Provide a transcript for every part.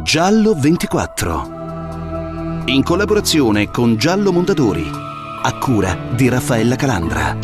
Giallo 24. In collaborazione con Giallo Mondadori, a cura di Raffaella Calandra.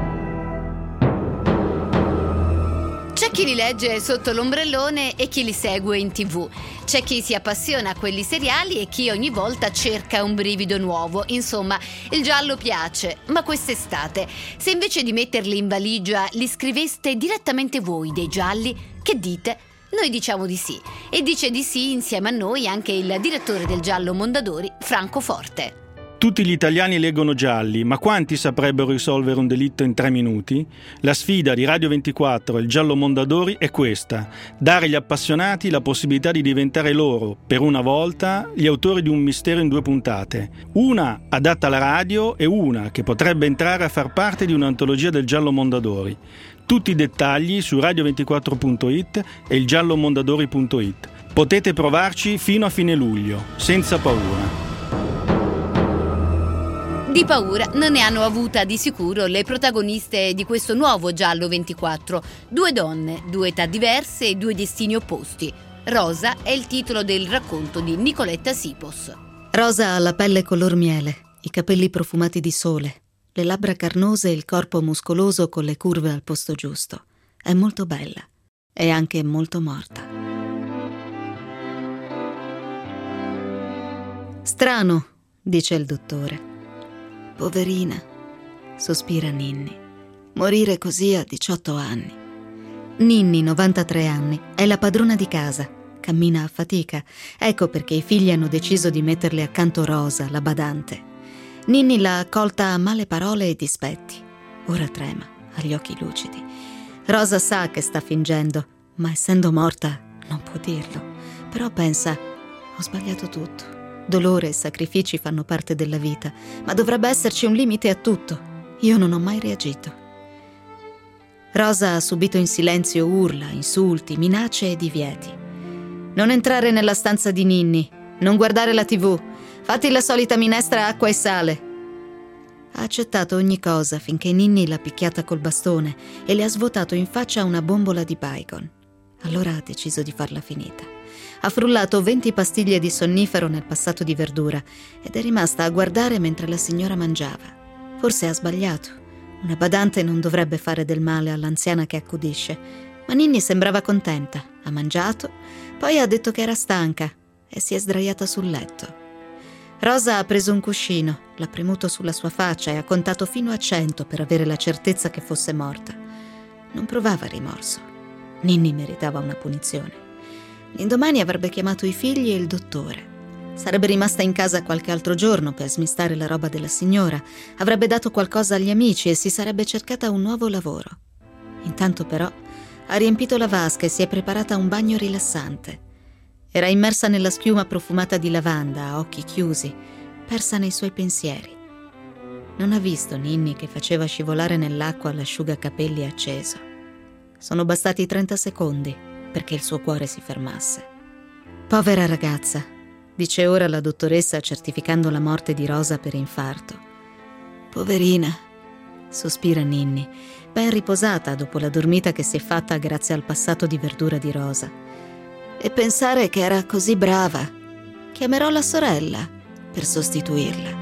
C'è chi li legge sotto l'ombrellone e chi li segue in TV. C'è chi si appassiona a quelli seriali e chi ogni volta cerca un brivido nuovo. Insomma, il giallo piace, ma quest'estate, se invece di metterli in valigia li scriveste direttamente voi dei gialli, che dite? Noi diciamo di sì. E dice di sì insieme a noi anche il direttore del Giallo Mondadori, Franco Forte. Tutti gli italiani leggono gialli, ma quanti saprebbero risolvere un delitto in 3 minuti? La sfida di Radio 24 e il Giallo Mondadori è questa: dare agli appassionati la possibilità di diventare loro, per una volta, gli autori di un mistero in 2 puntate. Una adatta alla radio e una che potrebbe entrare a far parte di un'antologia del Giallo Mondadori. Tutti i dettagli su radio24.it e il giallomondadori.it. Potete provarci fino a fine luglio, senza paura. Di paura non ne hanno avuta di sicuro le protagoniste di questo nuovo Giallo 24. 2 donne, 2 età diverse e 2 destini opposti. Rosa è il titolo del racconto di Nicoletta Sipos. Rosa ha la pelle color miele, i capelli profumati di sole, le labbra carnose e il corpo muscoloso con le curve al posto giusto. È molto bella. È anche molto morta. Strano, dice il dottore. Poverina, sospira Ninni. Morire così a 18 anni. Ninni, 93 anni, è la padrona di casa. Cammina a fatica. Ecco perché i figli hanno deciso di metterle accanto Rosa, la badante. Ninni l'ha accolta a male parole e dispetti. Ora trema, ha gli occhi lucidi. Rosa sa che sta fingendo, ma essendo morta non può dirlo. Però pensa, ho sbagliato tutto. Dolore e sacrifici fanno parte della vita, ma dovrebbe esserci un limite a tutto. Io non ho mai reagito. Rosa ha subito in silenzio urla, insulti, minacce e divieti. Non entrare nella stanza di Ninni, non guardare la TV, fatti la solita minestra acqua e sale. Ha accettato ogni cosa finché Ninni l'ha picchiata col bastone e le ha svuotato in faccia una bombola di bacon. Allora ha deciso di farla finita. Ha frullato 20 pastiglie di sonnifero nel passato di verdura ed è rimasta a guardare mentre la signora mangiava. Forse ha sbagliato. Una badante non dovrebbe fare del male all'anziana che accudisce. Ma Ninni sembrava contenta. Ha mangiato, poi ha detto che era stanca e si è sdraiata sul letto. Rosa ha preso un cuscino, l'ha premuto sulla sua faccia e ha contato fino a 100 per avere la certezza che fosse morta. Non provava rimorso. Ninni meritava una punizione. L'indomani avrebbe chiamato i figli e il dottore. Sarebbe rimasta in casa qualche altro giorno per smistare la roba della signora, avrebbe dato qualcosa agli amici e si sarebbe cercata un nuovo lavoro. Intanto però ha riempito la vasca e si è preparata un bagno rilassante. Era immersa nella schiuma profumata di lavanda, a occhi chiusi, persa nei suoi pensieri. Non ha visto Ninni che faceva scivolare nell'acqua l'asciugacapelli acceso. Sono bastati 30 secondi perché il suo cuore si fermasse. Povera ragazza, dice ora la dottoressa certificando la morte di Rosa per infarto. Poverina, sospira Ninni, ben riposata dopo la dormita che si è fatta grazie al passato di verdura di Rosa. E pensare che era così brava. Chiamerò la sorella per sostituirla.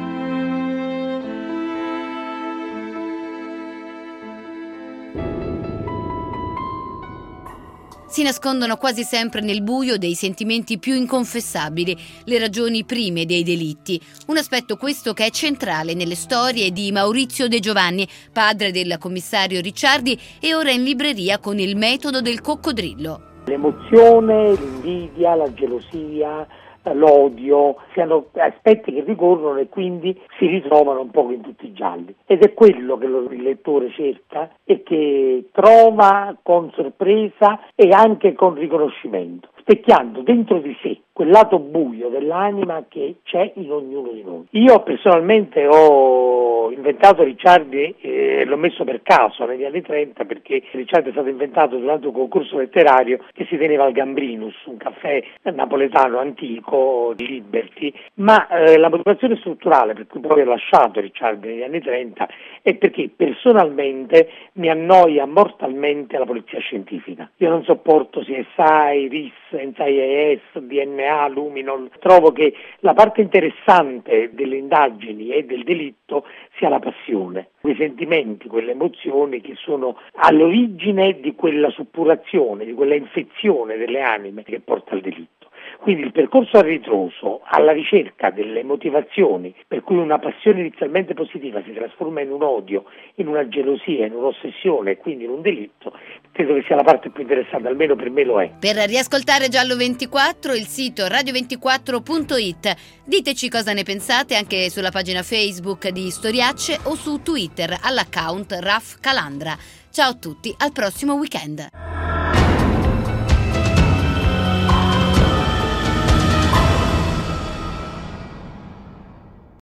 Si nascondono quasi sempre nel buio dei sentimenti più inconfessabili, le ragioni prime dei delitti. Un aspetto questo che è centrale nelle storie di Maurizio De Giovanni, padre del commissario Ricciardi e ora in libreria con Il metodo del coccodrillo. L'emozione, l'invidia, la gelosia, l'odio, siano aspetti che ricorrono e quindi si ritrovano un po' in tutti i gialli. Ed è quello che il lettore cerca e che trova con sorpresa e anche con riconoscimento, specchiando dentro di sé quel lato buio dell'anima che c'è in ognuno di noi. Io personalmente ho inventato Ricciardi e l'ho messo per caso negli anni 30 perché Ricciardi è stato inventato durante un concorso letterario che si teneva al Gambrinus, un caffè napoletano antico di Liberty, ma la motivazione strutturale per cui poi ho lasciato Ricciardi negli anni 30 è perché personalmente mi annoia mortalmente la polizia scientifica. Io non sopporto CSI, RIS, NCIS, DNA, Luminol. Trovo che la parte interessante delle indagini e del delitto sia la passione, quei sentimenti, quelle emozioni che sono all'origine di quella suppurazione, di quella infezione delle anime che porta al delitto. Quindi il percorso a ritroso, alla ricerca delle motivazioni per cui una passione inizialmente positiva si trasforma in un odio, in una gelosia, in un'ossessione e quindi in un delitto, credo che sia la parte più interessante, almeno per me lo è. Per riascoltare Giallo 24, il sito radio24.it. Diteci cosa ne pensate anche sulla pagina Facebook di Storiacce o su Twitter all'account Raf Calandra. Ciao a tutti, al prossimo weekend.